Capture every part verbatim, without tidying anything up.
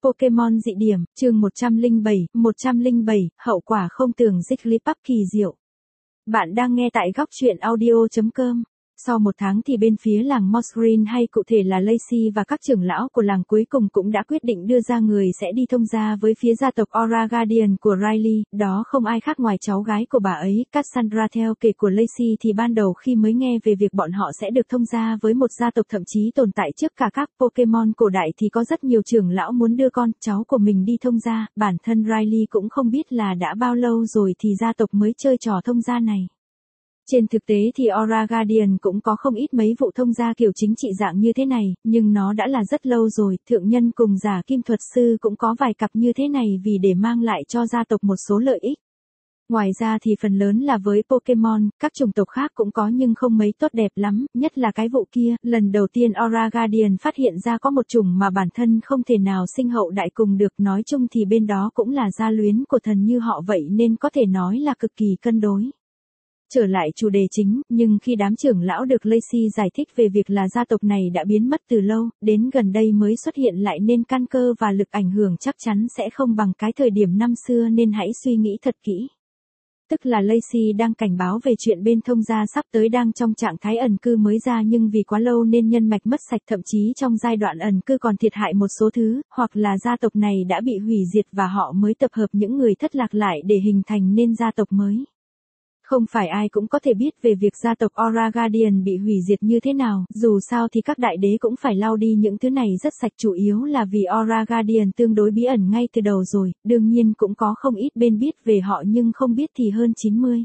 Pokemon dị điểm, chương một trăm lẻ bảy, một trăm lẻ bảy, hậu quả không tưởng Jigglypuff kỳ diệu. Bạn đang nghe tại góc truyện audio chấm com. Sau một tháng thì bên phía làng Moss Green hay cụ thể là Lacey và các trưởng lão của làng cuối cùng cũng đã quyết định đưa ra người sẽ đi thông gia với phía gia tộc Aura Guardian của Riley, đó không ai khác ngoài cháu gái của bà ấy, Cassandra. Theo kể của Lacey thì ban đầu khi mới nghe về việc bọn họ sẽ được thông gia với một gia tộc thậm chí tồn tại trước cả các Pokemon cổ đại thì có rất nhiều trưởng lão muốn đưa con cháu của mình đi thông gia, bản thân Riley cũng không biết là đã bao lâu rồi thì gia tộc mới chơi trò thông gia này. Trên thực tế thì Aura Guardian cũng có không ít mấy vụ thông gia kiểu chính trị dạng như thế này, nhưng nó đã là rất lâu rồi, thượng nhân cùng giả kim thuật sư cũng có vài cặp như thế này vì để mang lại cho gia tộc một số lợi ích. Ngoài ra thì phần lớn là với Pokemon, các chủng tộc khác cũng có nhưng không mấy tốt đẹp lắm, nhất là cái vụ kia, lần đầu tiên Aura Guardian phát hiện ra có một chủng mà bản thân không thể nào sinh hậu đại cùng được, nói chung thì bên đó cũng là gia luyến của thần như họ vậy nên có thể nói là cực kỳ cân đối. Trở lại chủ đề chính, nhưng khi đám trưởng lão được Lacey giải thích về việc là gia tộc này đã biến mất từ lâu, đến gần đây mới xuất hiện lại nên căn cơ và lực ảnh hưởng chắc chắn sẽ không bằng cái thời điểm năm xưa nên hãy suy nghĩ thật kỹ. Tức là Lacey đang cảnh báo về chuyện bên thông gia sắp tới đang trong trạng thái ẩn cư mới ra nhưng vì quá lâu nên nhân mạch mất sạch, thậm chí trong giai đoạn ẩn cư còn thiệt hại một số thứ, hoặc là gia tộc này đã bị hủy diệt và họ mới tập hợp những người thất lạc lại để hình thành nên gia tộc mới. Không phải ai cũng có thể biết về việc gia tộc Aura Guardian bị hủy diệt như thế nào, dù sao thì các đại đế cũng phải lau đi những thứ này rất sạch, chủ yếu là vì Aura Guardian tương đối bí ẩn ngay từ đầu rồi, đương nhiên cũng có không ít bên biết về họ nhưng không biết thì hơn chín mươi.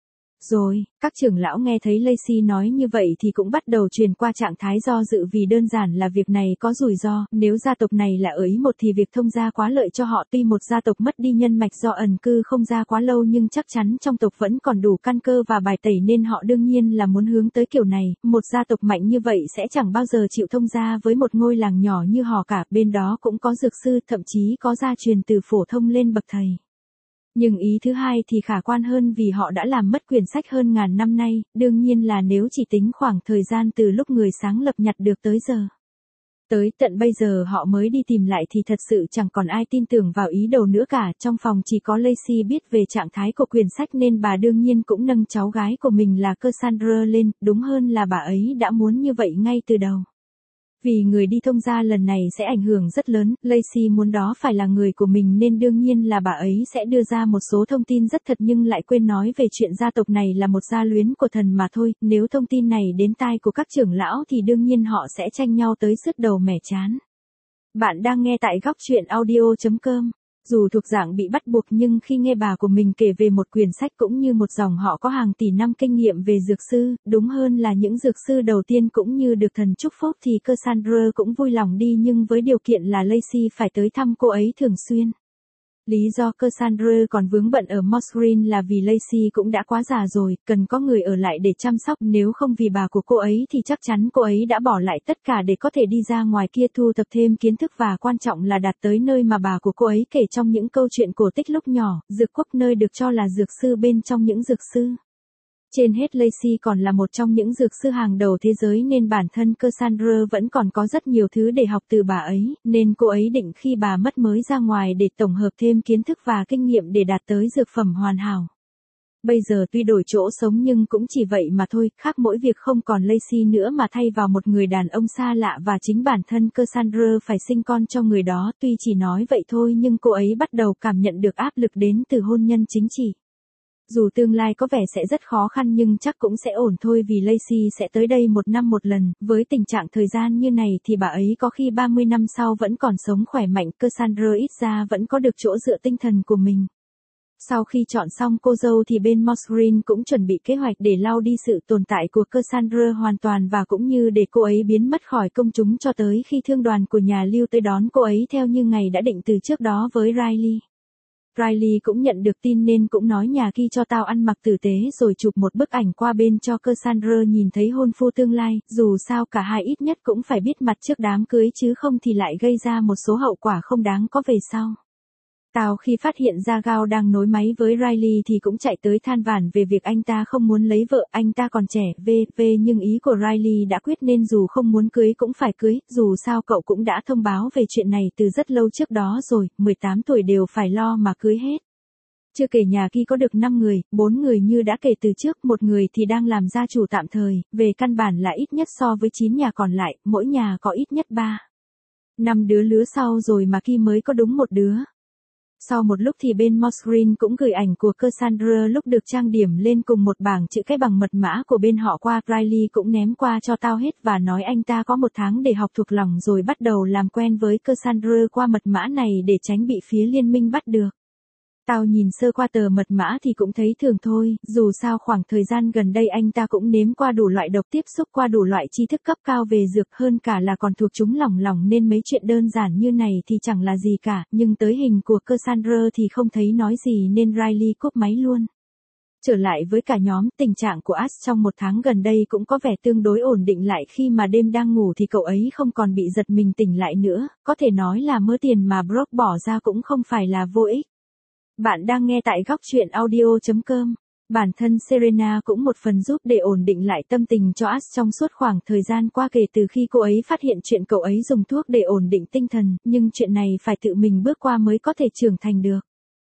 Rồi, các trưởng lão nghe thấy Lacey nói như vậy thì cũng bắt đầu truyền qua trạng thái do dự vì đơn giản là việc này có rủi ro, nếu gia tộc này là ở ý một thì việc thông gia quá lợi cho họ, tuy một gia tộc mất đi nhân mạch do ẩn cư không ra quá lâu nhưng chắc chắn trong tộc vẫn còn đủ căn cơ và bài tẩy nên họ đương nhiên là muốn hướng tới kiểu này, một gia tộc mạnh như vậy sẽ chẳng bao giờ chịu thông gia với một ngôi làng nhỏ như họ cả, bên đó cũng có dược sư, thậm chí có gia truyền từ phổ thông lên bậc thầy. Nhưng ý thứ hai thì khả quan hơn vì họ đã làm mất quyển sách hơn ngàn năm nay, đương nhiên là nếu chỉ tính khoảng thời gian từ lúc người sáng lập nhặt được tới giờ. Tới tận bây giờ họ mới đi tìm lại thì thật sự chẳng còn ai tin tưởng vào ý đồ nữa cả, trong phòng chỉ có Lacey biết về trạng thái của quyển sách nên bà đương nhiên cũng nâng cháu gái của mình là Cassandra lên, đúng hơn là bà ấy đã muốn như vậy ngay từ đầu. Vì người đi thông gia lần này sẽ ảnh hưởng rất lớn, Lacey muốn đó phải là người của mình nên đương nhiên là bà ấy sẽ đưa ra một số thông tin rất thật nhưng lại quên nói về chuyện gia tộc này là một gia luyến của thần mà thôi, nếu thông tin này đến tai của các trưởng lão thì đương nhiên họ sẽ tranh nhau tới sứt đầu mẻ trán. Bạn đang nghe tại góc truyện audio chấm com. Dù thuộc dạng bị bắt buộc nhưng khi nghe bà của mình kể về một quyển sách cũng như một dòng họ có hàng tỷ năm kinh nghiệm về dược sư, đúng hơn là những dược sư đầu tiên cũng như được thần chúc phúc thì Cassandra cũng vui lòng đi nhưng với điều kiện là Lacey phải tới thăm cô ấy thường xuyên. Lý do Cassandra còn vướng bận ở Moss Green là vì Lacey cũng đã quá già rồi, cần có người ở lại để chăm sóc, nếu không vì bà của cô ấy thì chắc chắn cô ấy đã bỏ lại tất cả để có thể đi ra ngoài kia thu thập thêm kiến thức và quan trọng là đạt tới nơi mà bà của cô ấy kể trong những câu chuyện cổ tích lúc nhỏ, dược quốc nơi được cho là dược sư bên trong những dược sư. Trên hết Lacey còn là một trong những dược sư hàng đầu thế giới nên bản thân Cassandra vẫn còn có rất nhiều thứ để học từ bà ấy, nên cô ấy định khi bà mất mới ra ngoài để tổng hợp thêm kiến thức và kinh nghiệm để đạt tới dược phẩm hoàn hảo. Bây giờ tuy đổi chỗ sống nhưng cũng chỉ vậy mà thôi, khác mỗi việc không còn Lacey nữa mà thay vào một người đàn ông xa lạ và chính bản thân Cassandra phải sinh con cho người đó, tuy chỉ nói vậy thôi nhưng cô ấy bắt đầu cảm nhận được áp lực đến từ hôn nhân chính trị. Dù tương lai có vẻ sẽ rất khó khăn nhưng chắc cũng sẽ ổn thôi vì Lacey sẽ tới đây một năm một lần, với tình trạng thời gian như này thì bà ấy có khi ba mươi năm sau vẫn còn sống khỏe mạnh, Cassandra ít ra vẫn có được chỗ dựa tinh thần của mình. Sau khi chọn xong cô dâu thì bên Moss Green cũng chuẩn bị kế hoạch để lau đi sự tồn tại của Cassandra hoàn toàn và cũng như để cô ấy biến mất khỏi công chúng cho tới khi thương đoàn của nhà Lưu tới đón cô ấy theo như ngày đã định từ trước đó với Riley. Riley cũng nhận được tin nên cũng nói nhà Ki cho tao ăn mặc tử tế rồi chụp một bức ảnh qua bên cho Cassandra nhìn thấy hôn phu tương lai, dù sao cả hai ít nhất cũng phải biết mặt trước đám cưới chứ không thì lại gây ra một số hậu quả không đáng có về sau. Tao khi phát hiện ra Gao đang nối máy với Riley thì cũng chạy tới than vãn về việc anh ta không muốn lấy vợ, anh ta còn trẻ, vv nhưng ý của Riley đã quyết nên dù không muốn cưới cũng phải cưới, dù sao cậu cũng đã thông báo về chuyện này từ rất lâu trước đó rồi, mười tám tuổi đều phải lo mà cưới hết. Chưa kể nhà Ki có được năm người, bốn người như đã kể từ trước, một người thì đang làm gia chủ tạm thời, về căn bản là ít nhất so với chín nhà còn lại, mỗi nhà có ít nhất ba. Năm đứa lứa sau rồi mà Ki mới có đúng một đứa. Sau một lúc thì bên Moss Green cũng gửi ảnh của Cassandra lúc được trang điểm lên cùng một bảng chữ cái bằng mật mã của bên họ qua, Riley cũng ném qua cho tao hết và nói anh ta có một tháng để học thuộc lòng rồi bắt đầu làm quen với Cassandra qua mật mã này để tránh bị phía liên minh bắt được. Tao nhìn sơ qua tờ mật mã thì cũng thấy thường thôi, dù sao khoảng thời gian gần đây anh ta cũng nếm qua đủ loại độc, tiếp xúc qua đủ loại tri thức cấp cao về dược, hơn cả là còn thuộc chúng lỏng lỏng nên mấy chuyện đơn giản như này thì chẳng là gì cả, nhưng tới hình của Cassandra thì không thấy nói gì nên Riley cúp máy luôn. Trở lại với cả nhóm, tình trạng của Ash trong một tháng gần đây cũng có vẻ tương đối ổn định lại, khi mà đêm đang ngủ thì cậu ấy không còn bị giật mình tỉnh lại nữa, có thể nói là mớ tiền mà Brock bỏ ra cũng không phải là vô ích. Bạn đang nghe tại góc truyện audio chấm com. Bản thân Serena cũng một phần giúp để ổn định lại tâm tình cho Ash trong suốt khoảng thời gian qua kể từ khi cô ấy phát hiện chuyện cậu ấy dùng thuốc để ổn định tinh thần, nhưng chuyện này phải tự mình bước qua mới có thể trưởng thành được.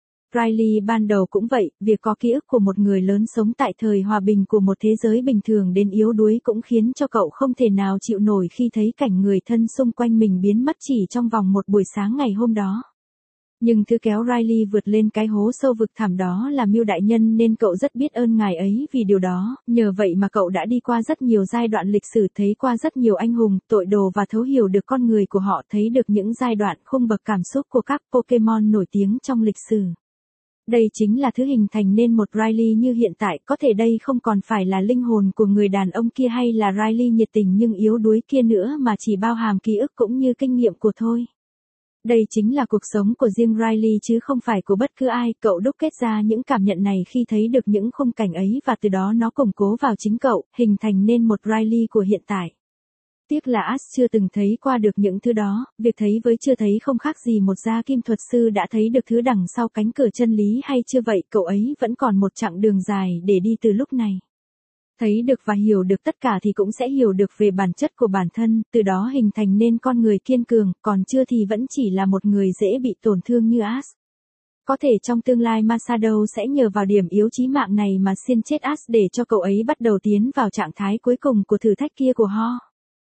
Riley ban đầu cũng vậy, việc có ký ức của một người lớn sống tại thời hòa bình của một thế giới bình thường đến yếu đuối cũng khiến cho cậu không thể nào chịu nổi khi thấy cảnh người thân xung quanh mình biến mất chỉ trong vòng một buổi sáng ngày hôm đó. Nhưng thứ kéo Riley vượt lên cái hố sâu vực thẳm đó là Mưu đại nhân nên cậu rất biết ơn ngài ấy vì điều đó, nhờ vậy mà cậu đã đi qua rất nhiều giai đoạn lịch sử, thấy qua rất nhiều anh hùng, tội đồ và thấu hiểu được con người của họ, thấy được những giai đoạn khung bậc cảm xúc của các Pokemon nổi tiếng trong lịch sử. Đây chính là thứ hình thành nên một Riley như hiện tại, có thể đây không còn phải là linh hồn của người đàn ông kia hay là Riley nhiệt tình nhưng yếu đuối kia nữa mà chỉ bao hàm ký ức cũng như kinh nghiệm của thôi. Đây chính là cuộc sống của riêng Riley chứ không phải của bất cứ ai, cậu đúc kết ra những cảm nhận này khi thấy được những khung cảnh ấy và từ đó nó củng cố vào chính cậu, hình thành nên một Riley của hiện tại. Tiếc là Ash chưa từng thấy qua được những thứ đó, việc thấy với chưa thấy không khác gì một gia kim thuật sư đã thấy được thứ đằng sau cánh cửa chân lý hay chưa vậy, cậu ấy vẫn còn một chặng đường dài để đi từ lúc này. Thấy được và hiểu được tất cả thì cũng sẽ hiểu được về bản chất của bản thân, từ đó hình thành nên con người kiên cường, còn chưa thì vẫn chỉ là một người dễ bị tổn thương như Ash. Có thể trong tương lai Masado sẽ nhờ vào điểm yếu chí mạng này mà xiên chết Ash để cho cậu ấy bắt đầu tiến vào trạng thái cuối cùng của thử thách kia của Ho.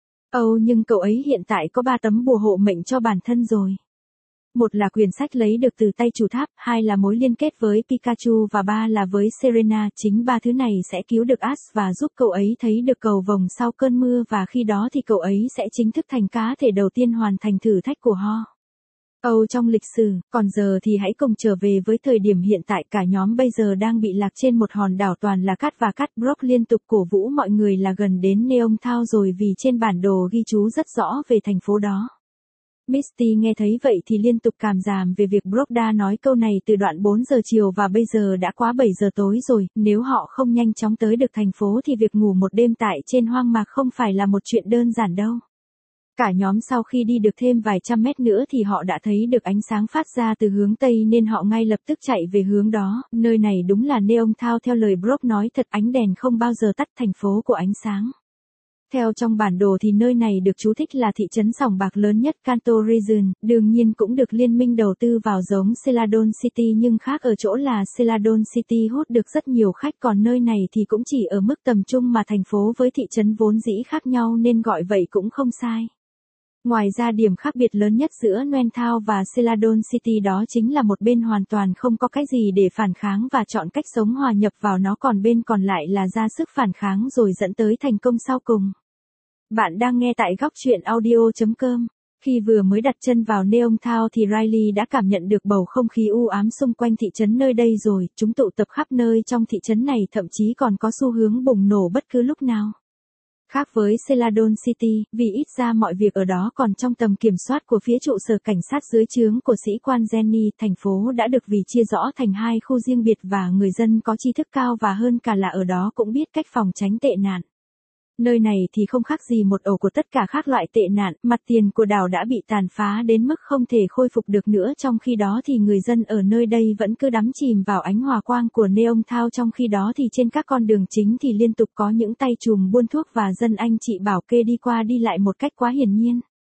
Âu nhưng cậu ấy hiện tại có ba tấm bùa hộ mệnh cho bản thân rồi. Một là quyển sách lấy được từ tay chủ tháp, hai là mối liên kết với Pikachu và ba là với Serena, chính ba thứ này sẽ cứu được Ash và giúp cậu ấy thấy được cầu vồng sau cơn mưa và khi đó thì cậu ấy sẽ chính thức thành cá thể đầu tiên hoàn thành thử thách của Ho. Âu trong lịch sử, còn giờ thì hãy cùng trở về với thời điểm hiện tại, cả nhóm bây giờ đang bị lạc trên một hòn đảo toàn là cát và cát. Brock liên tục cổ vũ mọi người là gần đến Neom Town rồi vì trên bản đồ ghi chú rất rõ về thành phố đó. Misty nghe thấy vậy thì liên tục cảm giảm về việc Brock đã nói câu này từ đoạn bốn giờ chiều và bây giờ đã quá bảy giờ tối rồi, nếu họ không nhanh chóng tới được thành phố thì việc ngủ một đêm tại trên hoang mạc không phải là một chuyện đơn giản đâu. Cả nhóm sau khi đi được thêm vài trăm mét nữa thì họ đã thấy được ánh sáng phát ra từ hướng Tây nên họ ngay lập tức chạy về hướng đó, nơi này đúng là Neom Town theo lời Brock nói thật, ánh đèn không bao giờ tắt, thành phố của ánh sáng. Theo trong bản đồ thì nơi này được chú thích là thị trấn sòng bạc lớn nhất Kanto Region, đương nhiên cũng được liên minh đầu tư vào giống Celadon City nhưng khác ở chỗ là Celadon City hút được rất nhiều khách còn nơi này thì cũng chỉ ở mức tầm trung mà thành phố với thị trấn vốn dĩ khác nhau nên gọi vậy cũng không sai. Ngoài ra điểm khác biệt lớn nhất giữa Neom Town và Celadon City đó chính là một bên hoàn toàn không có cái gì để phản kháng và chọn cách sống hòa nhập vào nó, còn bên còn lại là ra sức phản kháng rồi dẫn tới thành công sau cùng. Bạn đang nghe tại góc truyện audio chấm com. Khi vừa mới đặt chân vào Neom Town thì Riley đã cảm nhận được bầu không khí u ám xung quanh thị trấn nơi đây rồi, chúng tụ tập khắp nơi trong thị trấn này thậm chí còn có xu hướng bùng nổ bất cứ lúc nào. Khác với Celadon City, vì ít ra mọi việc ở đó còn trong tầm kiểm soát của phía trụ sở cảnh sát dưới trướng của sĩ quan Jenny, thành phố đã được vì chia rõ thành hai khu riêng biệt và người dân có tri thức cao và hơn cả là ở đó cũng biết cách phòng tránh tệ nạn. Nơi này thì không khác gì một ổ của tất cả các loại tệ nạn, mặt tiền của đảo đã bị tàn phá đến mức không thể khôi phục được nữa, trong khi đó thì người dân ở nơi đây vẫn cứ đắm chìm vào ánh hòa quang của neon thao, trong khi đó thì trên các con đường chính thì liên tục có những tay trùm buôn thuốc và dân anh chị bảo kê đi qua đi lại một cách quá hiển nhiên.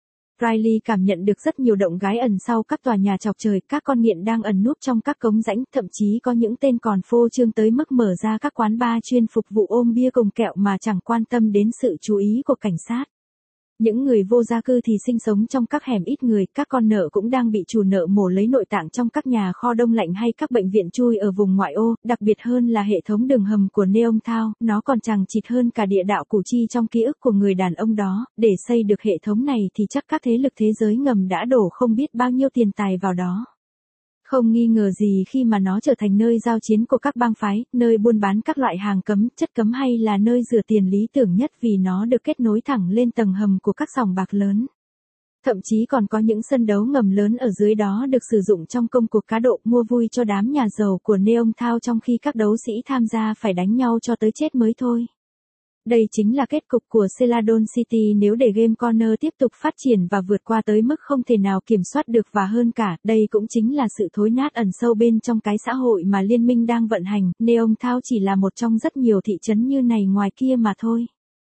Riley cảm nhận được rất nhiều động gái ẩn sau các tòa nhà chọc trời, các con nghiện đang ẩn núp trong các cống rãnh, thậm chí có những tên còn phô trương tới mức mở ra các quán bar chuyên phục vụ ôm bia cùng kẹo mà chẳng quan tâm đến sự chú ý của cảnh sát. Những người vô gia cư thì sinh sống trong các hẻm ít người, các con nợ cũng đang bị chủ nợ mổ lấy nội tạng trong các nhà kho đông lạnh hay các bệnh viện chui ở vùng ngoại ô, đặc biệt hơn là hệ thống đường hầm của Neom Town, nó còn chằng chịt hơn cả địa đạo Củ Chi trong ký ức của người đàn ông đó, để xây được hệ thống này thì chắc các thế lực thế giới ngầm đã đổ không biết bao nhiêu tiền tài vào đó. Không nghi ngờ gì khi mà nó trở thành nơi giao chiến của các bang phái, nơi buôn bán các loại hàng cấm, chất cấm hay là nơi rửa tiền lý tưởng nhất vì nó được kết nối thẳng lên tầng hầm của các sòng bạc lớn. Thậm chí còn có những sân đấu ngầm lớn ở dưới đó được sử dụng trong công cuộc cá độ mua vui cho đám nhà giàu của Neom Town, trong khi các đấu sĩ tham gia phải đánh nhau cho tới chết mới thôi. Đây chính là kết cục của Celadon City nếu để Game Corner tiếp tục phát triển và vượt qua tới mức không thể nào kiểm soát được, và hơn cả, đây cũng chính là sự thối nát ẩn sâu bên trong cái xã hội mà liên minh đang vận hành. Neom Town chỉ là một trong rất nhiều thị trấn như này ngoài kia mà thôi.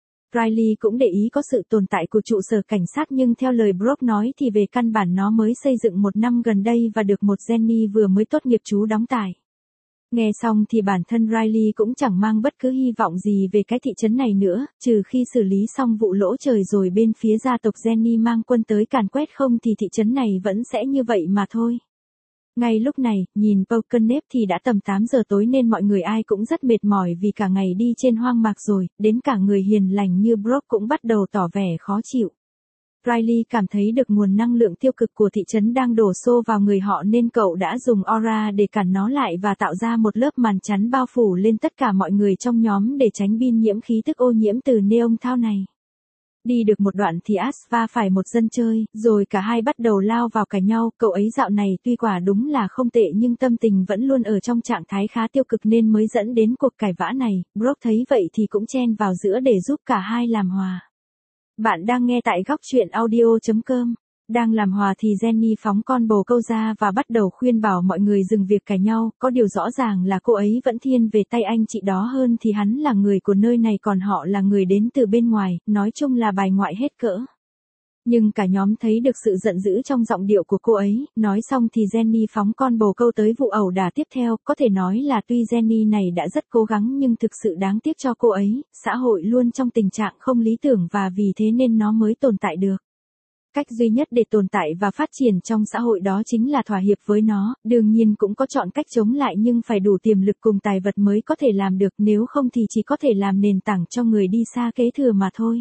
Riley cũng để ý có sự tồn tại của trụ sở cảnh sát, nhưng theo lời Brooke nói thì về căn bản nó mới xây dựng một năm gần đây và được một Jenny vừa mới tốt nghiệp trú đóng tại. Nghe xong thì bản thân Riley cũng chẳng mang bất cứ hy vọng gì về cái thị trấn này nữa, trừ khi xử lý xong vụ lỗ trời rồi bên phía gia tộc Jenny mang quân tới càn quét, không thì thị trấn này vẫn sẽ như vậy mà thôi. Ngay lúc này, nhìn Pockenep thì đã tầm tám giờ tối nên mọi người ai cũng rất mệt mỏi vì cả ngày đi trên hoang mạc rồi, đến cả người hiền lành như Brooke cũng bắt đầu tỏ vẻ khó chịu. Riley cảm thấy được nguồn năng lượng tiêu cực của thị trấn đang đổ xô vào người họ nên cậu đã dùng aura để cản nó lại và tạo ra một lớp màn chắn bao phủ lên tất cả mọi người trong nhóm để tránh bin nhiễm khí tức ô nhiễm từ Neom Town này. Đi được một đoạn thì Ash va phải một dân chơi, rồi cả hai bắt đầu lao vào cãi nhau. Cậu ấy dạo này tuy quả đúng là không tệ nhưng tâm tình vẫn luôn ở trong trạng thái khá tiêu cực nên mới dẫn đến cuộc cãi vã này. Brooke thấy vậy thì cũng chen vào giữa để giúp cả hai làm hòa. Bạn đang nghe tại góc truyện audio chấm com. Đang làm hòa thì Jenny phóng con bồ câu ra và bắt đầu khuyên bảo mọi người dừng việc cãi nhau, có điều rõ ràng là cô ấy vẫn thiên về tay anh chị đó hơn, thì hắn là người của nơi này còn họ là người đến từ bên ngoài, nói chung là bài ngoại hết cỡ. Nhưng cả nhóm thấy được sự giận dữ trong giọng điệu của cô ấy, nói xong thì Jenny phóng con bồ câu tới vụ ẩu đả tiếp theo, có thể nói là tuy Jenny này đã rất cố gắng nhưng thực sự đáng tiếc cho cô ấy, xã hội luôn trong tình trạng không lý tưởng và vì thế nên nó mới tồn tại được. Cách duy nhất để tồn tại và phát triển trong xã hội đó chính là thỏa hiệp với nó, đương nhiên cũng có chọn cách chống lại nhưng phải đủ tiềm lực cùng tài vật mới có thể làm được, nếu không thì chỉ có thể làm nền tảng cho người đi xa kế thừa mà thôi.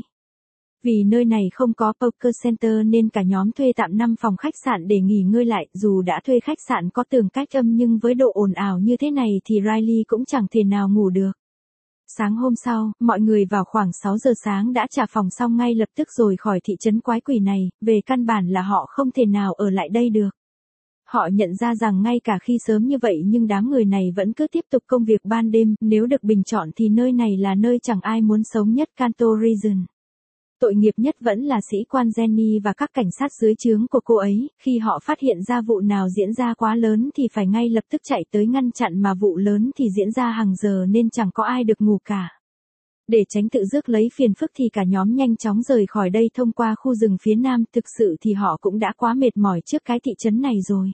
Vì nơi này không có poker center nên cả nhóm thuê tạm năm phòng khách sạn để nghỉ ngơi lại, dù đã thuê khách sạn có tường cách âm nhưng với độ ồn ào như thế này thì Riley cũng chẳng thể nào ngủ được. Sáng hôm sau, mọi người vào khoảng sáu giờ sáng đã trả phòng xong ngay lập tức rồi khỏi thị trấn quái quỷ này, về căn bản là họ không thể nào ở lại đây được. Họ nhận ra rằng ngay cả khi sớm như vậy nhưng đám người này vẫn cứ tiếp tục công việc ban đêm, nếu được bình chọn thì nơi này là nơi chẳng ai muốn sống nhất Kanto Region. Tội nghiệp nhất vẫn là sĩ quan Jenny và các cảnh sát dưới trướng của cô ấy, khi họ phát hiện ra vụ nào diễn ra quá lớn thì phải ngay lập tức chạy tới ngăn chặn, mà vụ lớn thì diễn ra hàng giờ nên chẳng có ai được ngủ cả. Để tránh tự rước lấy phiền phức thì cả nhóm nhanh chóng rời khỏi đây thông qua khu rừng phía nam, thực sự thì họ cũng đã quá mệt mỏi trước cái thị trấn này rồi.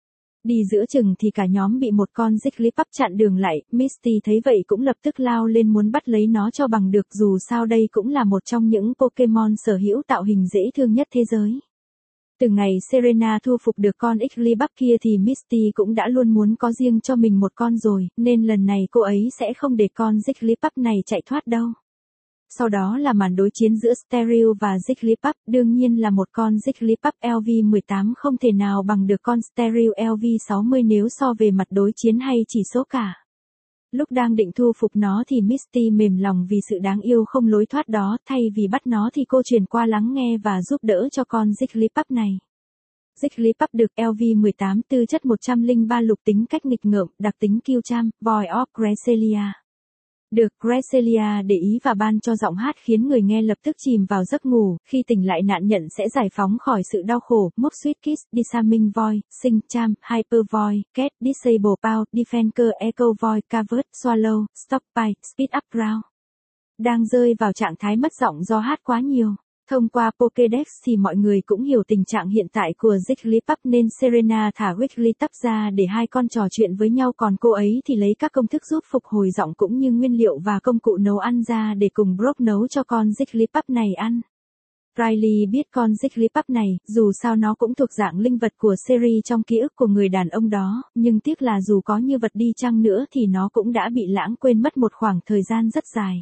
Đi giữa chừng thì cả nhóm bị một con Jigglypuff chặn đường lại, Misty thấy vậy cũng lập tức lao lên muốn bắt lấy nó cho bằng được, dù sao đây cũng là một trong những Pokemon sở hữu tạo hình dễ thương nhất thế giới. Từ ngày Serena thu phục được con Jigglypuff kia thì Misty cũng đã luôn muốn có riêng cho mình một con rồi, nên lần này cô ấy sẽ không để con Jigglypuff này chạy thoát đâu. Sau đó là màn đối chiến giữa Stereo và Jigglypuff, đương nhiên là một con Jigglypuff L V mười tám không thể nào bằng được con Stereo L V sáu mươi nếu so về mặt đối chiến hay chỉ số cả. Lúc đang định thu phục nó thì Misty mềm lòng vì sự đáng yêu không lối thoát đó, thay vì bắt nó thì cô chuyển qua lắng nghe và giúp đỡ cho con Jigglypuff này. Jigglypuff được L V mười tám tư chất một trăm lẻ ba lục tính cách nghịch ngợm, đặc tính kiêu cham, Voice of Gracelia. Được Gracelia để ý và ban cho giọng hát khiến người nghe lập tức chìm vào giấc ngủ, khi tỉnh lại nạn nhận sẽ giải phóng khỏi sự đau khổ. Move Sweet Kiss, Disarming Voice, Sing Charm, Hyper Voice, Get, Disable Power, Defender, Echo Voice, Covered, Swallow, Stop By, Speed Up Round. Đang rơi vào trạng thái mất giọng do hát quá nhiều. Thông qua Pokédex thì mọi người cũng hiểu tình trạng hiện tại của Jigglypuff nên Serena thả Wigglytuff ra để hai con trò chuyện với nhau, còn cô ấy thì lấy các công thức giúp phục hồi giọng cũng như nguyên liệu và công cụ nấu ăn ra để cùng Brock nấu cho con Jigglypuff này ăn. Riley biết con Jigglypuff này, dù sao nó cũng thuộc dạng linh vật của series trong ký ức của người đàn ông đó, nhưng tiếc là dù có như vật đi chăng nữa thì nó cũng đã bị lãng quên mất một khoảng thời gian rất dài.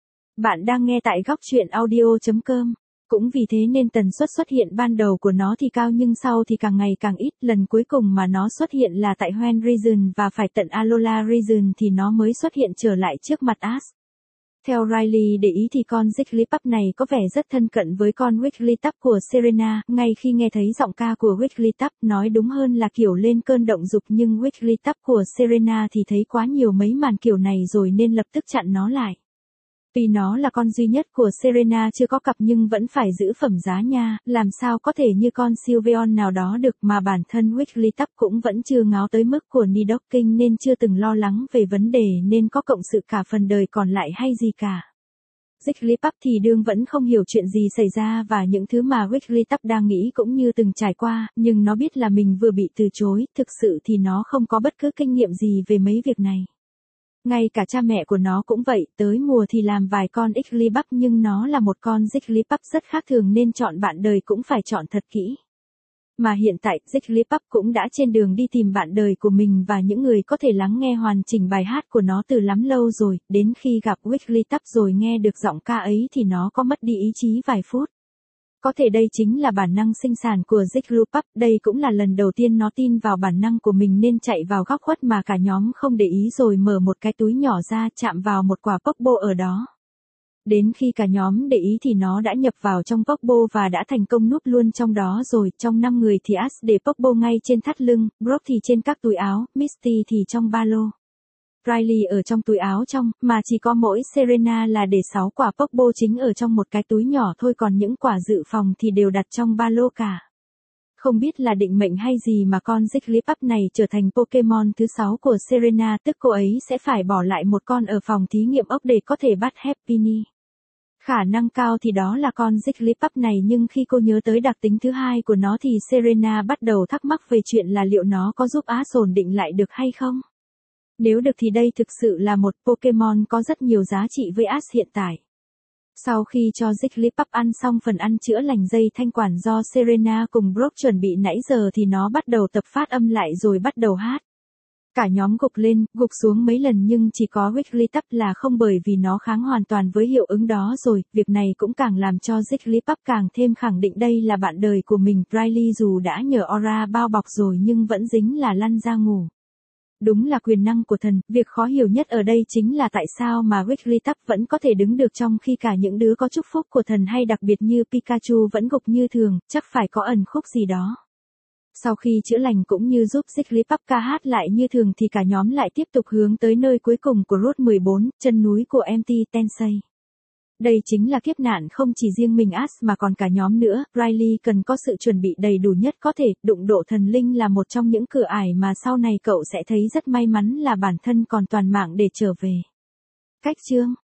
Bạn đang nghe tại góc truyện audio chấm com. Cũng vì thế nên tần suất xuất hiện ban đầu của nó thì cao nhưng sau thì càng ngày càng ít, lần cuối cùng mà nó xuất hiện là tại Hoenn Region và phải tận Alola Region thì nó mới xuất hiện trở lại trước mặt Ash. Theo Riley để ý thì con Jigglypuff này có vẻ rất thân cận với con Wigglytuff của Serena, ngay khi nghe thấy giọng ca của Wigglytuff, nói đúng hơn là kiểu lên cơn động dục, nhưng Wigglytuff của Serena thì thấy quá nhiều mấy màn kiểu này rồi nên lập tức chặn nó lại. Tuy nó là con duy nhất của Serena chưa có cặp nhưng vẫn phải giữ phẩm giá nha, làm sao có thể như con Sylveon nào đó được, mà bản thân Wigglytuff cũng vẫn chưa ngáo tới mức của Nidoking nên chưa từng lo lắng về vấn đề nên có cộng sự cả phần đời còn lại hay gì cả. Jigglypuff thì đương vẫn không hiểu chuyện gì xảy ra và những thứ mà Wigglytuff đang nghĩ cũng như từng trải qua, nhưng nó biết là mình vừa bị từ chối, thực sự thì nó không có bất cứ kinh nghiệm gì về mấy việc này. Ngay cả cha mẹ của nó cũng vậy, tới mùa thì làm vài con Igglybuff nhưng nó là một con Jigglypuff rất khác thường nên chọn bạn đời cũng phải chọn thật kỹ. Mà hiện tại, Jigglypuff cũng đã trên đường đi tìm bạn đời của mình và những người có thể lắng nghe hoàn chỉnh bài hát của nó từ lắm lâu rồi, đến khi gặp Wigglytuff rồi nghe được giọng ca ấy thì nó có mất đi ý chí vài phút. Có thể đây chính là bản năng sinh sản của Jigglypuff, đây cũng là lần đầu tiên nó tin vào bản năng của mình nên chạy vào góc khuất mà cả nhóm không để ý rồi mở một cái túi nhỏ ra chạm vào một quả Pokébo ở đó. Đến khi cả nhóm để ý thì nó đã nhập vào trong Pokébo và đã thành công núp luôn trong đó rồi. Trong năm người thì Ash để Pokébo ngay trên thắt lưng, Brock thì trên các túi áo, Misty thì trong ba lô. Riley ở trong túi áo trong, mà chỉ có mỗi Serena là để sáu quả Pokébo chính ở trong một cái túi nhỏ thôi, còn những quả dự phòng thì đều đặt trong ba lô cả. Không biết là định mệnh hay gì mà con Jigglypuff này trở thành Pokemon thứ sáu của Serena, tức cô ấy sẽ phải bỏ lại một con ở phòng thí nghiệm ốc để có thể bắt Happiny. Khả năng cao thì đó là con Jigglypuff này, nhưng khi cô nhớ tới đặc tính thứ hai của nó thì Serena bắt đầu thắc mắc về chuyện là liệu nó có giúp Ash ổn định lại được hay không. Nếu được thì đây thực sự là một Pokemon có rất nhiều giá trị với Ash hiện tại. Sau khi cho Jigglypuff ăn xong phần ăn chữa lành dây thanh quản do Serena cùng Brock chuẩn bị nãy giờ thì nó bắt đầu tập phát âm lại rồi bắt đầu hát. Cả nhóm gục lên, gục xuống mấy lần nhưng chỉ có Wigglytuff là không, bởi vì nó kháng hoàn toàn với hiệu ứng đó rồi. Việc này cũng càng làm cho Jigglypuff càng thêm khẳng định đây là bạn đời của mình. Riley dù đã nhờ aura bao bọc rồi nhưng vẫn dính là lăn ra ngủ. Đúng là quyền năng của thần, việc khó hiểu nhất ở đây chính là tại sao mà Wigglytuff vẫn có thể đứng được trong khi cả những đứa có chúc phúc của thần hay đặc biệt như Pikachu vẫn gục như thường, chắc phải có ẩn khúc gì đó. Sau khi chữa lành cũng như giúp Jigglypuff ca hát lại như thường thì cả nhóm lại tiếp tục hướng tới nơi cuối cùng của Route mười bốn, chân núi của Empty Tensei. Đây chính là kiếp nạn không chỉ riêng mình Ash mà còn cả nhóm nữa, Riley cần có sự chuẩn bị đầy đủ nhất có thể, đụng độ thần linh là một trong những cửa ải mà sau này cậu sẽ thấy rất may mắn là bản thân còn toàn mạng để trở về. Cách chương